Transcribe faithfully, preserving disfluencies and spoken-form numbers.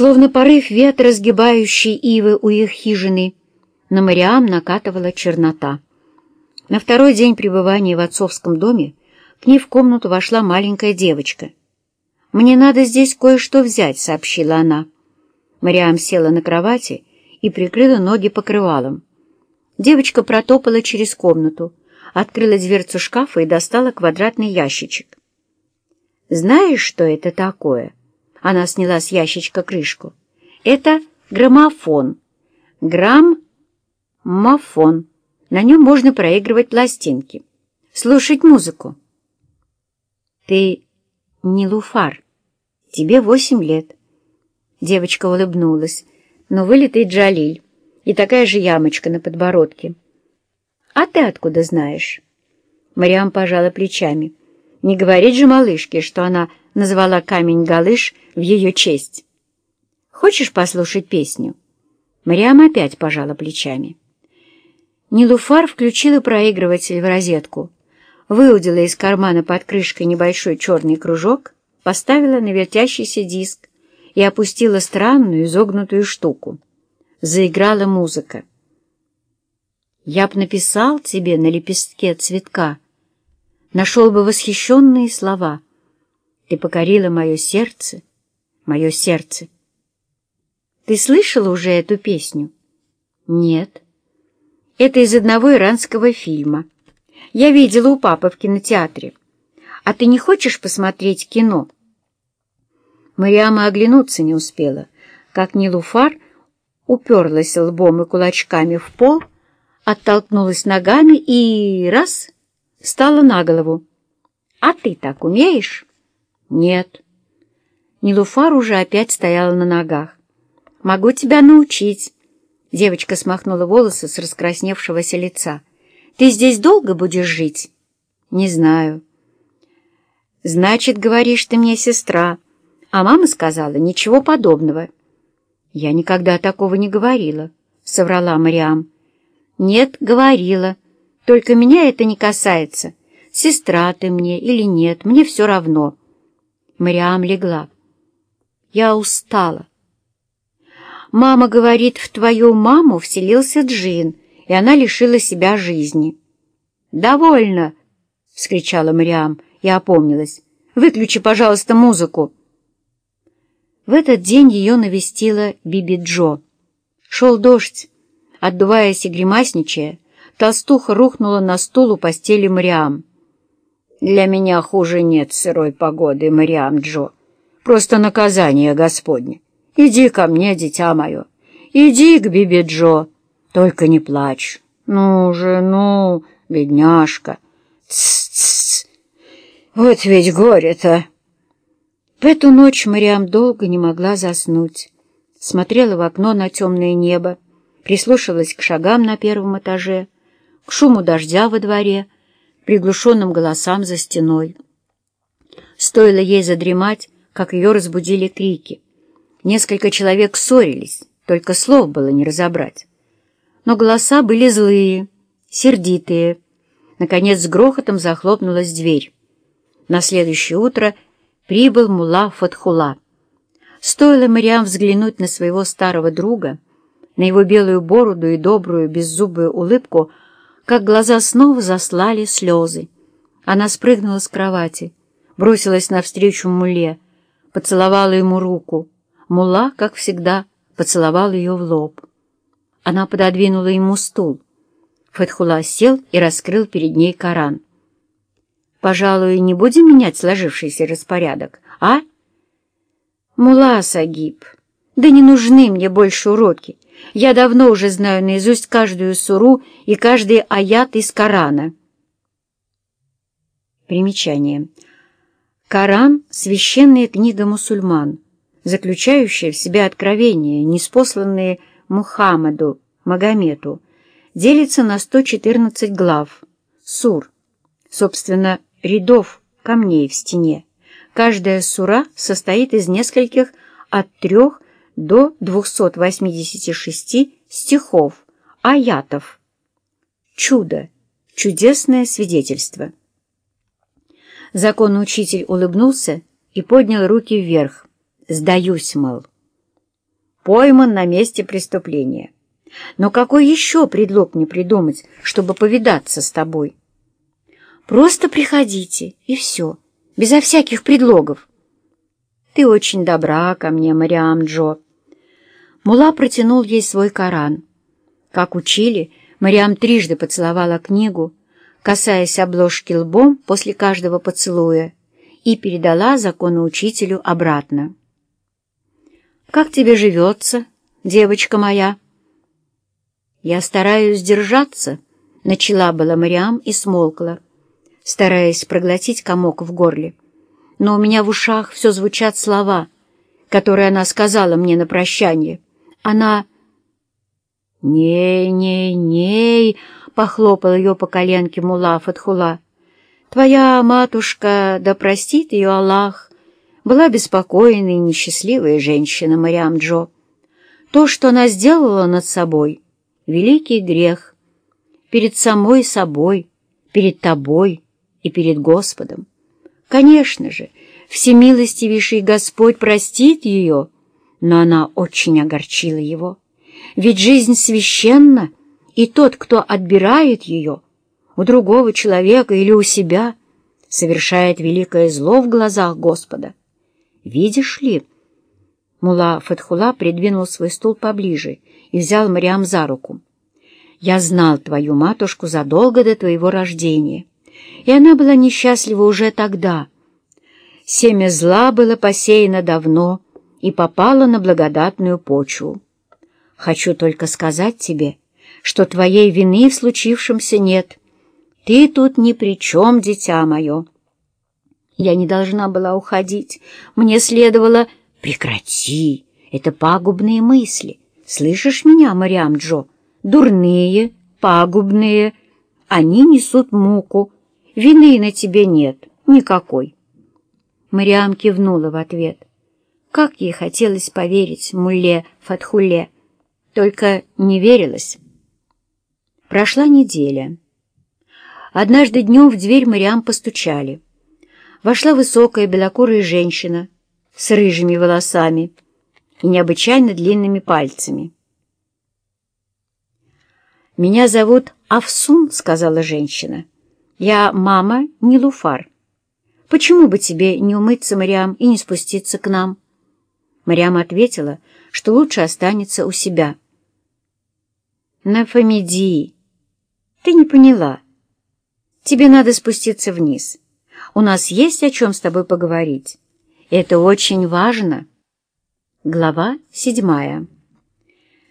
Словно порыв ветра, сгибающий ивы у их хижины, на Мариам накатывала чернота. На второй день пребывания в отцовском доме к ней в комнату вошла маленькая девочка. «Мне надо здесь кое-что взять», — сообщила она. Мариам села на кровати и прикрыла ноги покрывалом. Девочка протопала через комнату, открыла дверцу шкафа и достала квадратный ящичек. «Знаешь, что это такое?» Она сняла с ящичка крышку. «Это граммофон. Граммофон. На нем можно проигрывать пластинки, слушать музыку». «Ты Нилуфар. Тебе восемь лет». Девочка улыбнулась. «Но вылитый Джалиль и такая же ямочка на подбородке». «А ты откуда знаешь?» Мариам пожала плечами. Не говорит же малышке, что она назвала камень-галыш в ее честь. «Хочешь послушать песню?» Мариам опять пожала плечами. Нилуфар включила проигрыватель в розетку, выудила из кармана под крышкой небольшой черный кружок, поставила на вертящийся диск и опустила странную изогнутую штуку. Заиграла музыка. «Я б написал тебе на лепестке цветка, нашел бы восхищенные слова. Ты покорила мое сердце, мое сердце». Ты слышала уже эту песню? Нет. Это из одного иранского фильма. Я видела у папы в кинотеатре. А ты не хочешь посмотреть кино? Мариама оглянуться не успела, как Нилуфар уперлась лбом и кулачками в пол, оттолкнулась ногами и раз встала на голову. «А ты так умеешь?» «Нет». Нилуфар уже опять стояла на ногах. «Могу тебя научить». Девочка смахнула волосы с раскрасневшегося лица. «Ты здесь долго будешь жить?» «Не знаю». «Значит, говоришь, ты мне сестра». А мама сказала, ничего подобного. «Я никогда такого не говорила», — соврала Мариам. «Нет, говорила. Только меня это не касается. Сестра ты мне или нет, мне все равно». Мариам легла. «Я устала». «Мама говорит, в твою маму вселился джин, и она лишила себя жизни». «Довольно!» — вскричала Мариам и опомнилась. «Выключи, пожалуйста, музыку». В этот день ее навестила Биби Джо. Шел дождь. Отдуваясь и гримасничая, толстуха рухнула на стул у постели Мариам. «Для меня хуже нет сырой погоды, Мариам Джо. Просто наказание Господне. Иди ко мне, дитя мое. Иди к Биби Джо. Только не плачь. Ну же, ну, бедняжка. Тс-тс. Вот ведь горе-то». В эту ночь Мариам долго не могла заснуть. Смотрела в окно на темное небо, прислушалась к шагам на первом этаже, к шуму дождя во дворе, приглушенным голосам за стеной. Стоило ей задремать, как ее разбудили крики. Несколько человек ссорились, только слов было не разобрать. Но голоса были злые, сердитые. Наконец с грохотом захлопнулась дверь. На следующее утро прибыл мулла Фатхулла. Стоило Мариам взглянуть на своего старого друга, на его белую бороду и добрую беззубую улыбку, как глаза снова заслали слезы. Она спрыгнула с кровати, бросилась навстречу мулле, поцеловала ему руку. Мулла, как всегда, поцеловал ее в лоб. Она пододвинула ему стул. Фатхулла сел и раскрыл перед ней Коран. «Пожалуй, не будем менять сложившийся распорядок, а?» «Мулла Сагиб, да не нужны мне больше уроки. Я давно уже знаю наизусть каждую суру и каждый аят из Корана». Примечание. Коран — священная книга мусульман, заключающая в себе откровения, ниспосланные Мухаммаду, Магомету, делится на сто четырнадцать глав, сур, собственно, рядов камней в стене. Каждая сура состоит из нескольких от трех до двухсот восьмидесяти шести стихов, аятов. Чудо, чудесное свидетельство. Законный учитель улыбнулся и поднял руки вверх. «Сдаюсь, мол». пойман на месте преступления. Но какой еще предлог мне придумать, чтобы повидаться с тобой? Просто приходите, и все, безо всяких предлогов. Ты очень добра ко мне, Мариам Джо. Мулла протянул ей свой Коран. Как учили, Мариам трижды поцеловала книгу, касаясь обложки лбом после каждого поцелуя, и передала законоучителю обратно. «Как тебе живется, девочка моя?» «Я стараюсь держаться», — начала была Мариам и смолкла, стараясь проглотить комок в горле. Но у меня в ушах все звучат слова, которые она сказала мне на прощание. Она... «Ней-ней-ней», — похлопал ее по коленке мулла Фатхулла. «Твоя матушка, да простит ее Аллах, была беспокойная и несчастливая женщина, Мариам Джо. То, что она сделала над собой, — великий грех. Перед самой собой, перед тобой и перед Господом. Конечно же, всемилостивейший Господь простит ее, но она очень огорчила его. Ведь жизнь священна, и тот, кто отбирает ее у другого человека или у себя, совершает великое зло в глазах Господа. Видишь ли?» Мулла Фатхулла придвинул свой стул поближе и взял Мариам за руку. «Я знал твою матушку задолго до твоего рождения, и она была несчастлива уже тогда. Семя зла было посеяно давно и попало на благодатную почву. Хочу только сказать тебе, что твоей вины в случившемся нет. Ты тут ни при чем, дитя мое. Я не должна была уходить. Мне следовало... Прекрати! Это пагубные мысли. Слышишь меня, Мариам Джо? Дурные, пагубные. Они несут муку. Вины на тебе нет. Никакой». Мариам кивнула в ответ. Как ей хотелось поверить мулле Фатхулле, только не верилось. Прошла неделя. Однажды днем в дверь Мариам постучали. Вошла высокая белокурая женщина с рыжими волосами и необычайно длинными пальцами. «Меня зовут Афсун», — сказала женщина. «Я мама Нилуфар. Почему бы тебе не умыться, Мариам, и не спуститься к нам?» Мариам ответила, что лучше останется у себя. «Нафамиди, ты не поняла. Тебе надо спуститься вниз. У нас есть о чем с тобой поговорить. Это очень важно». Глава седьмая.